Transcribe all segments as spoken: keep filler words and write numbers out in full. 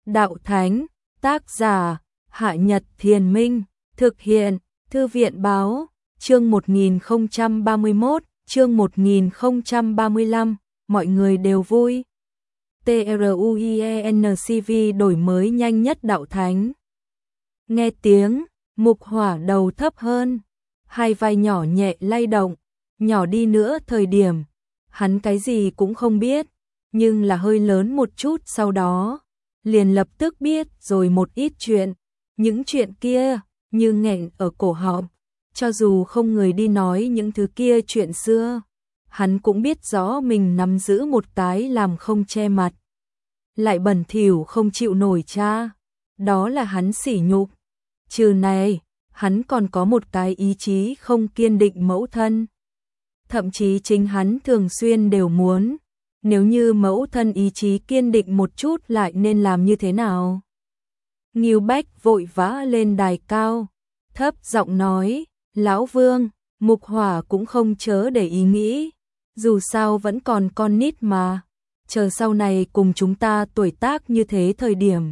Đạo Thánh, tác giả, Hạ Nhật Thiền Minh, thực hiện, Thư viện Báo, chương một nghìn không trăm ba mươi mốt, chương một nghìn không trăm ba mươi lăm, mọi người đều vui. TRUIENCV đổi mới nhanh nhất Đạo Thánh. Nghe tiếng, Mục Hỏa đầu thấp hơn, hai vai nhỏ nhẹ lay động, nhỏ đi nữa thời điểm, hắn cái gì cũng không biết, nhưng là hơi lớn một chút sau đó, liền lập tức biết rồi một ít chuyện, những chuyện kia, như nghẹn ở cổ họng, cho dù không người đi nói những thứ kia chuyện xưa, hắn cũng biết rõ mình nắm giữ một cái làm không che mặt. Lại bẩn thỉu không chịu nổi cha, đó là hắn sỉ nhục. Trừ này, hắn còn có một cái ý chí không kiên định mẫu thân. Thậm chí chính hắn thường xuyên đều muốn, nếu như mẫu thân ý chí kiên định một chút lại nên làm như thế nào. Ngưu Bách vội vã lên đài cao, thấp giọng nói, Lão Vương, Mục Hỏa cũng không chớ để ý nghĩ, dù sao vẫn còn con nít mà, chờ sau này cùng chúng ta tuổi tác như thế thời điểm.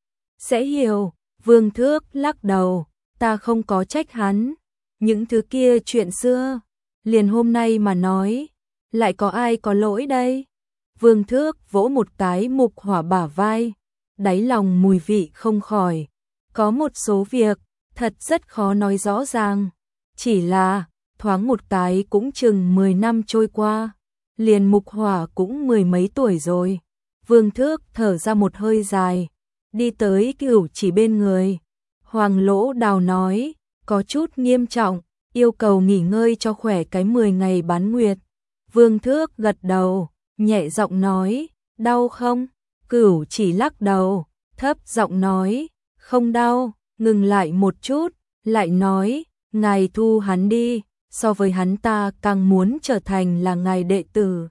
Sẽ hiểu, Vương Thước lắc đầu, ta không có trách hắn, những thứ kia chuyện xưa, liền hôm nay mà nói, lại có ai có lỗi đây? Vương Thước vỗ một cái Mục Hỏa bả vai, đáy lòng mùi vị không khỏi, có một số việc, thật rất khó nói rõ ràng, chỉ là, thoáng một cái cũng chừng mười năm trôi qua, liền Mục Hỏa cũng mười mấy tuổi rồi. Vương Thước thở ra một hơi dài, đi tới Cửu Chỉ bên người. Hoàng Lỗ Đào nói, có chút nghiêm trọng, yêu cầu nghỉ ngơi cho khỏe cái mười ngày bán nguyệt. Vương Thước gật đầu, nhẹ giọng nói, đau không? Cửu Chỉ lắc đầu, thấp giọng nói, không đau, ngừng lại một chút, lại nói, ngài thu hắn đi, so với hắn ta càng muốn trở thành là ngài đệ tử.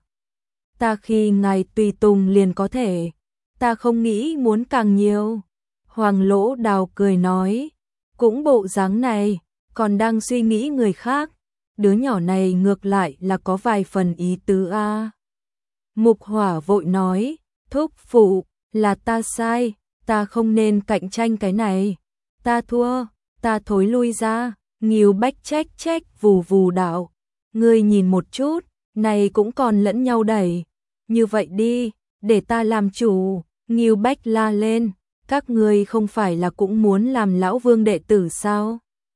Ta khi ngài tùy tùng liền có thể, ta không nghĩ muốn càng nhiều. Hoàng Lỗ Đào cười nói, cũng bộ dáng này, còn đang suy nghĩ người khác, đứa nhỏ này ngược lại là có vài phần ý tứ a. Mục Hỏa vội nói, thúc phụ, là ta sai, ta không nên cạnh tranh cái này, ta thua, ta thối lui ra. Ngưu Bách trách trách vù vù đạo, ngươi nhìn một chút, này cũng còn lẫn nhau đẩy, như vậy đi, để ta làm chủ. Ngưu Bách la lên, các ngươi không phải là cũng muốn làm Lão Vương đệ tử sao?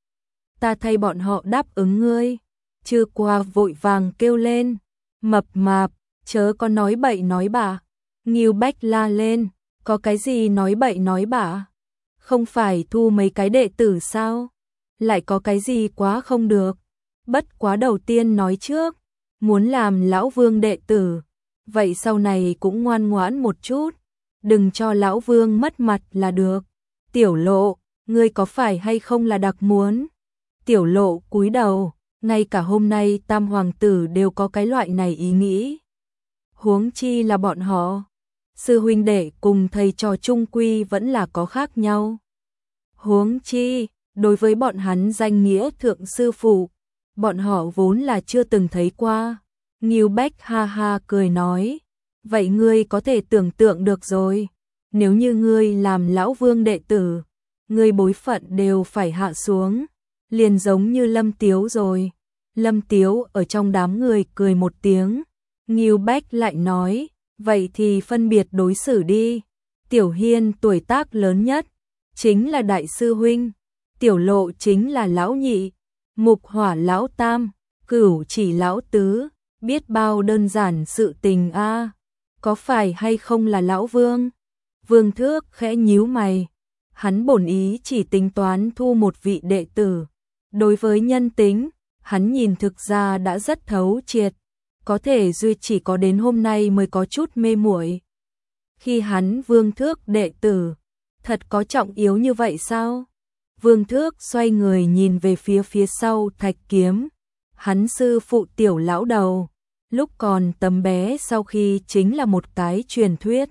Ta thay bọn họ đáp ứng ngươi. Chư Qua vội vàng kêu lên, mập mạp, chớ có nói bậy nói bạ. Ngưu Bách la lên, có cái gì nói bậy nói bạ? Không phải thu mấy cái đệ tử sao? Lại có cái gì quá không được? Bất quá đầu tiên nói trước, muốn làm Lão Vương đệ tử, vậy sau này cũng ngoan ngoãn một chút, đừng cho Lão Vương mất mặt là được. Tiểu Lộ, ngươi có phải hay không là đặc muốn? Tiểu Lộ cúi đầu, ngay cả hôm nay tam hoàng tử đều có cái loại này ý nghĩ. Huống chi là bọn họ, sư huynh đệ cùng thầy trò chung quy vẫn là có khác nhau. Huống chi, đối với bọn hắn danh nghĩa thượng sư phụ, bọn họ vốn là chưa từng thấy qua. Ngưu Bách ha ha cười nói, vậy ngươi có thể tưởng tượng được rồi, nếu như ngươi làm Lão Vương đệ tử, ngươi bối phận đều phải hạ xuống, liền giống như Lâm Tiếu rồi. Lâm Tiếu ở trong đám người cười một tiếng, Ngưu Bách lại nói, vậy thì phân biệt đối xử đi. Tiểu Hiên tuổi tác lớn nhất, chính là đại sư huynh, Tiểu Lộ chính là lão nhị, Mục Hỏa lão tam, Cửu Chỉ lão tứ, biết bao đơn giản sự tình a, có phải hay không là Lão Vương? Vương Thước khẽ nhíu mày, hắn bổn ý chỉ tính toán thu một vị đệ tử, đối với nhân tính, hắn nhìn thực ra đã rất thấu triệt, có thể duy chỉ có đến hôm nay mới có chút mê muội. Khi hắn Vương Thước đệ tử, thật có trọng yếu như vậy sao? Vương Thước xoay người nhìn về phía phía sau Thạch Kiếm, hắn sư phụ Tiểu lão đầu, lúc còn tấm bé sau khi chính là một cái truyền thuyết.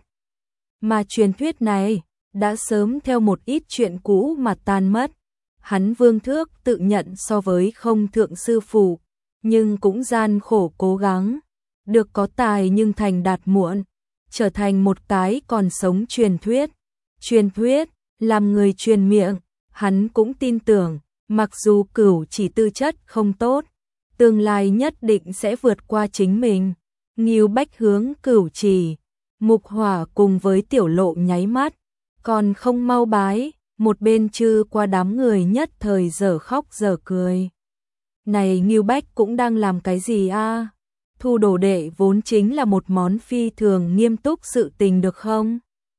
Mà truyền thuyết này, đã sớm theo một ít chuyện cũ mà tan mất. Hắn Vương Thước tự nhận so với không thượng sư phụ, nhưng cũng gian khổ cố gắng, được có tài nhưng thành đạt muộn, trở thành một cái còn sống truyền thuyết. Truyền thuyết, làm người truyền miệng, hắn cũng tin tưởng, mặc dù Cửu Chỉ tư chất không tốt, tương lai nhất định sẽ vượt qua chính mình. Ngưu Bách hướng Cửu Chỉ, Mục Hỏa cùng với Tiểu Lộ nháy mắt, còn không mau bái, một bên Chư Qua đám người nhất thời dở khóc dở cười. Này Ngưu Bách cũng đang làm cái gì a? Thu đồ đệ vốn chính là một món phi thường nghiêm túc sự tình được không?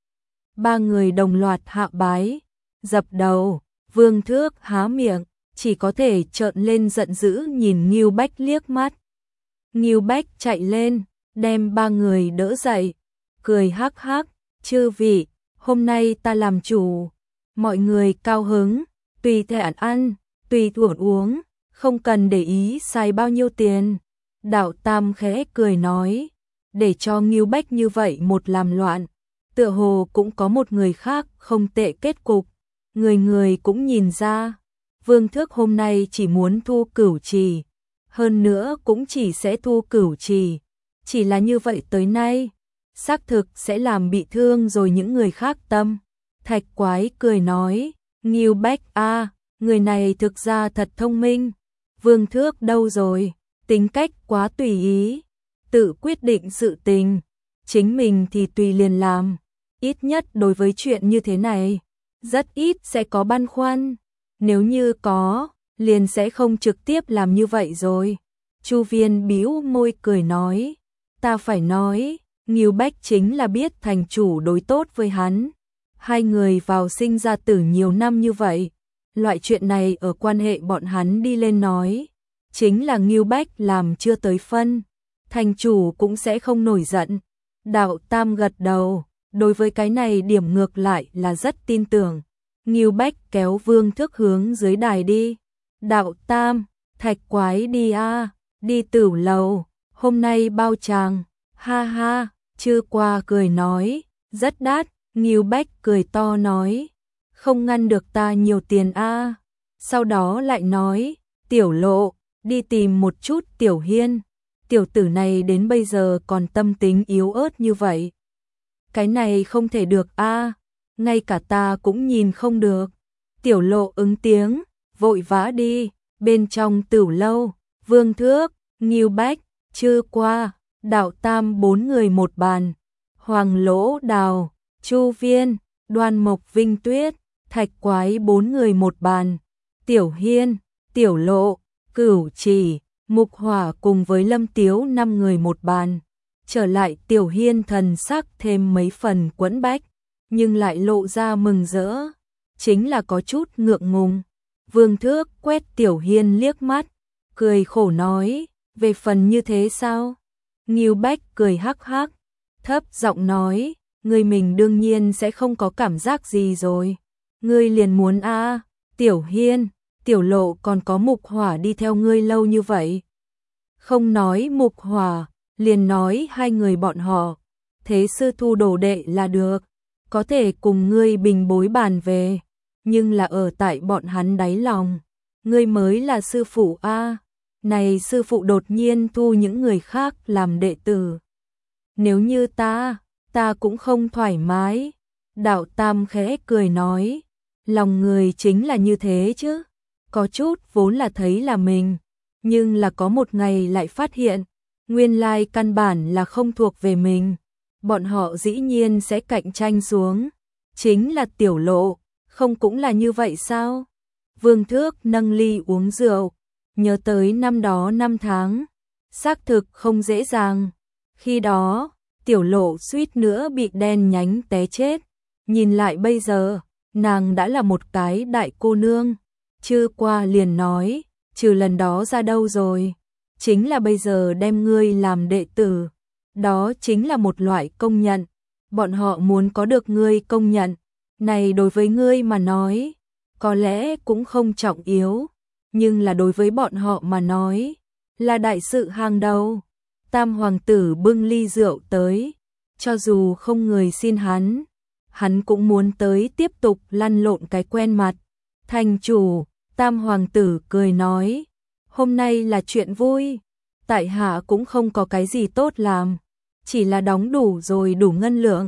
Ba người đồng loạt hạ bái, dập đầu, Vương Thước há miệng, chỉ có thể trợn lên giận dữ nhìn Ngưu Bách liếc mắt. Ngưu Bách chạy lên, đem ba người đỡ dậy, cười hắc hắc, chư vị, hôm nay ta làm chủ, mọi người cao hứng, tùy tiện ăn, tùy thuận uống, không cần để ý xài bao nhiêu tiền. Đạo Tam khẽ cười nói, để cho Ngưu Bách như vậy một làm loạn, tựa hồ cũng có một người khác không tệ kết cục, người người cũng nhìn ra. Vương Thước hôm nay chỉ muốn thu Cửu Trì, hơn nữa cũng chỉ sẽ thu Cửu Trì, chỉ là như vậy tới nay, xác thực sẽ làm bị thương rồi những người khác tâm. Thạch Quái cười nói, Ngưu Bách a, người này thực ra thật thông minh, Vương Thước đâu rồi, tính cách quá tùy ý, tự quyết định sự tình, chính mình thì tùy liền làm, ít nhất đối với chuyện như thế này, rất ít sẽ có băn khoăn. Nếu như có, liền sẽ không trực tiếp làm như vậy rồi. Chu Viên bĩu môi cười nói, ta phải nói, Ngưu Bách chính là biết thành chủ đối tốt với hắn. Hai người vào sinh ra tử nhiều năm như vậy, loại chuyện này ở quan hệ bọn hắn đi lên nói, chính là Ngưu Bách làm chưa tới phân, thành chủ cũng sẽ không nổi giận. Đạo Tam gật đầu, đối với cái này điểm ngược lại là rất tin tưởng. Ngưu Bách kéo Vương Thước hướng dưới đài đi. Đạo Tam, Thạch Quái đi a, đi Tửu lầu, hôm nay bao tràng, ha ha, Chư Qua cười nói, rất đắt. Ngưu Bách cười to nói, không ngăn được ta nhiều tiền a. Sau đó lại nói, Tiểu Lộ, đi tìm một chút Tiểu Hiên, tiểu tử này đến bây giờ còn tâm tính yếu ớt như vậy. Cái này không thể được a, ngay cả ta cũng nhìn không được. Tiểu Lộ ứng tiếng, vội vã đi, bên trong Tửu lâu, Vương Thước, Ngưu Bách, Chư Qua, Đạo Tam bốn người một bàn, Hoàng Lỗ Đào, Chu Viên, Đoan Mộc Vinh Tuyết, Thạch Quái bốn người một bàn, Tiểu Hiên, Tiểu Lộ, Cửu Chỉ, Mục Hỏa cùng với Lâm Tiếu năm người một bàn. Trở lại Tiểu Hiên thần sắc thêm mấy phần quẫn bách, nhưng lại lộ ra mừng rỡ, chính là có chút ngượng ngùng. Vương Thước quét Tiểu Hiên liếc mắt, cười khổ nói, về phần như thế sao? Ngưu Bách cười hắc hắc, thấp giọng nói, ngươi mình đương nhiên sẽ không có cảm giác gì rồi. Ngươi liền muốn a, à, Tiểu Hiên, Tiểu Lộ còn có Mục Hỏa đi theo ngươi lâu như vậy. Không nói Mục Hỏa, liền nói hai người bọn họ, thế sư thu đồ đệ là được, có thể cùng ngươi bình bối bàn về, nhưng là ở tại bọn hắn đáy lòng, ngươi mới là sư phụ a. À. Này sư phụ đột nhiên thu những người khác làm đệ tử. Nếu như ta, ta cũng không thoải mái. Đạo Tam khẽ cười nói, lòng người chính là như thế chứ, có chút vốn là thấy là mình, nhưng là có một ngày lại phát hiện, nguyên lai căn bản là không thuộc về mình. Bọn họ dĩ nhiên sẽ cạnh tranh xuống, chính là Tiểu Lộ, không cũng là như vậy sao? Vương Thước nâng ly uống rượu, nhớ tới năm đó năm tháng, xác thực không dễ dàng. Khi đó, Tiểu Lộ suýt nữa bị đen nhánh té chết, nhìn lại bây giờ, nàng đã là một cái đại cô nương. Chư Qua liền nói, trừ lần đó ra đâu rồi, chính là bây giờ đem ngươi làm đệ tử, đó chính là một loại công nhận, bọn họ muốn có được ngươi công nhận, này đối với ngươi mà nói, có lẽ cũng không trọng yếu, nhưng là đối với bọn họ mà nói, là đại sự hàng đầu. Tam hoàng tử bưng ly rượu tới, cho dù không người xin hắn, hắn cũng muốn tới tiếp tục lăn lộn cái quen mặt. Thành chủ, Tam hoàng tử cười nói, hôm nay là chuyện vui, tại hạ cũng không có cái gì tốt làm, chỉ là đóng đủ rồi đủ ngân lượng,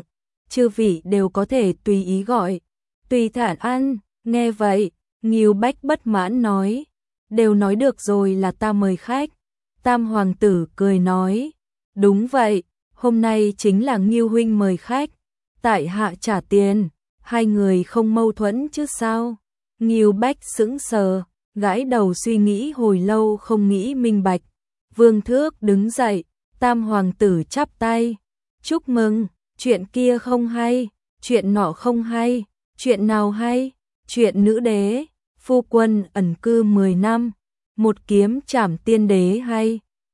chư vị đều có thể tùy ý gọi, tùy thản ăn. Nghe vậy, Ngưu Bách bất mãn nói, đều nói được rồi là ta mời khách. Tam hoàng tử cười nói, đúng vậy, hôm nay chính là Ngưu huynh mời khách, tại hạ trả tiền, hai người không mâu thuẫn chứ sao? Ngưu Bách sững sờ, gãi đầu suy nghĩ hồi lâu không nghĩ minh bạch. Vương Thước đứng dậy, Tam hoàng tử chắp tay, chúc mừng, chuyện kia không hay, chuyện nọ không hay, chuyện nào hay? Chuyện nữ đế, phu quân ẩn cư mười năm, một kiếm trảm tiên đế hay.